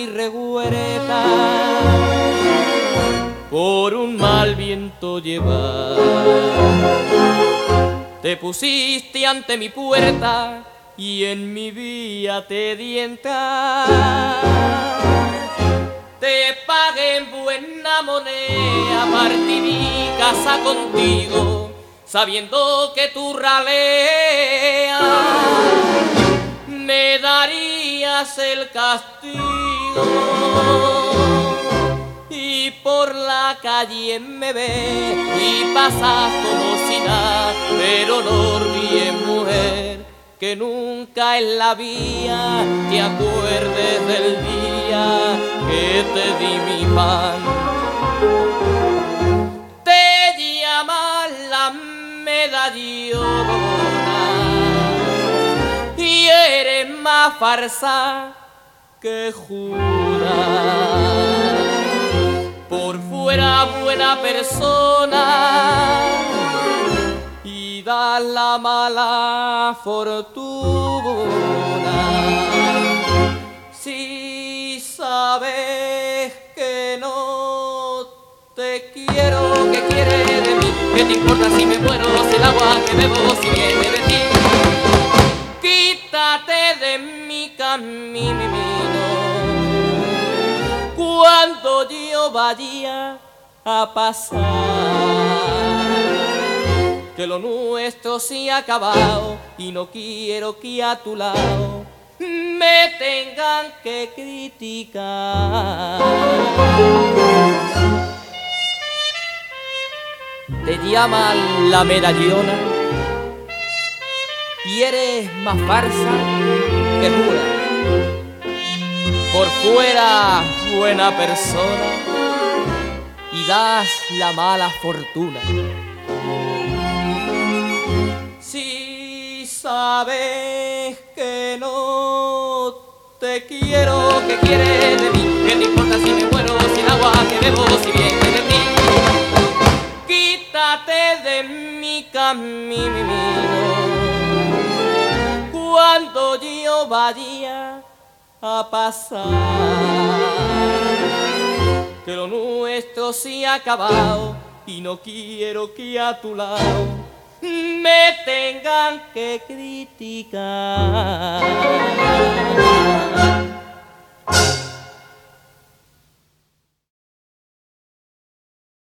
y reguereta, por un mal viento llevar. Te pusiste ante mi puerta y en mi vía te di entrar. Te pagué en buena moneda, partí mi casa contigo, sabiendo que tu ralea me darías el castigo. Y por la calle me ves y pasas como si nada, pero no olvides, mujer, que nunca en la vía te acuerdes del día que te di mi pan. Te llaman la medallona y eres más farsa que Judas. Por fuera buena persona y da la mala fortuna. Si sabes que no te quiero, ¿qué quieres de mí? ¿Qué te importa si me muero, si el agua que bebo, si viene de ti? Quítate de mi camino cuando yo vaya a pasar, que lo nuestro se ha acabado y no quiero que a tu lado me tengan que criticar. Te llaman la medallona y eres más farsa que Judas. Por fuera buena persona y das la mala fortuna. Si sabes que no te quiero, ¿qué quieres de mí? ¿Qué te importa si me muero, si el agua que bebo, si viene de ti? Quítate de mi camino cuando yo vaya a pasar, que lo nuestro se ha acabado y no quiero que a tu lado me tengan que criticar.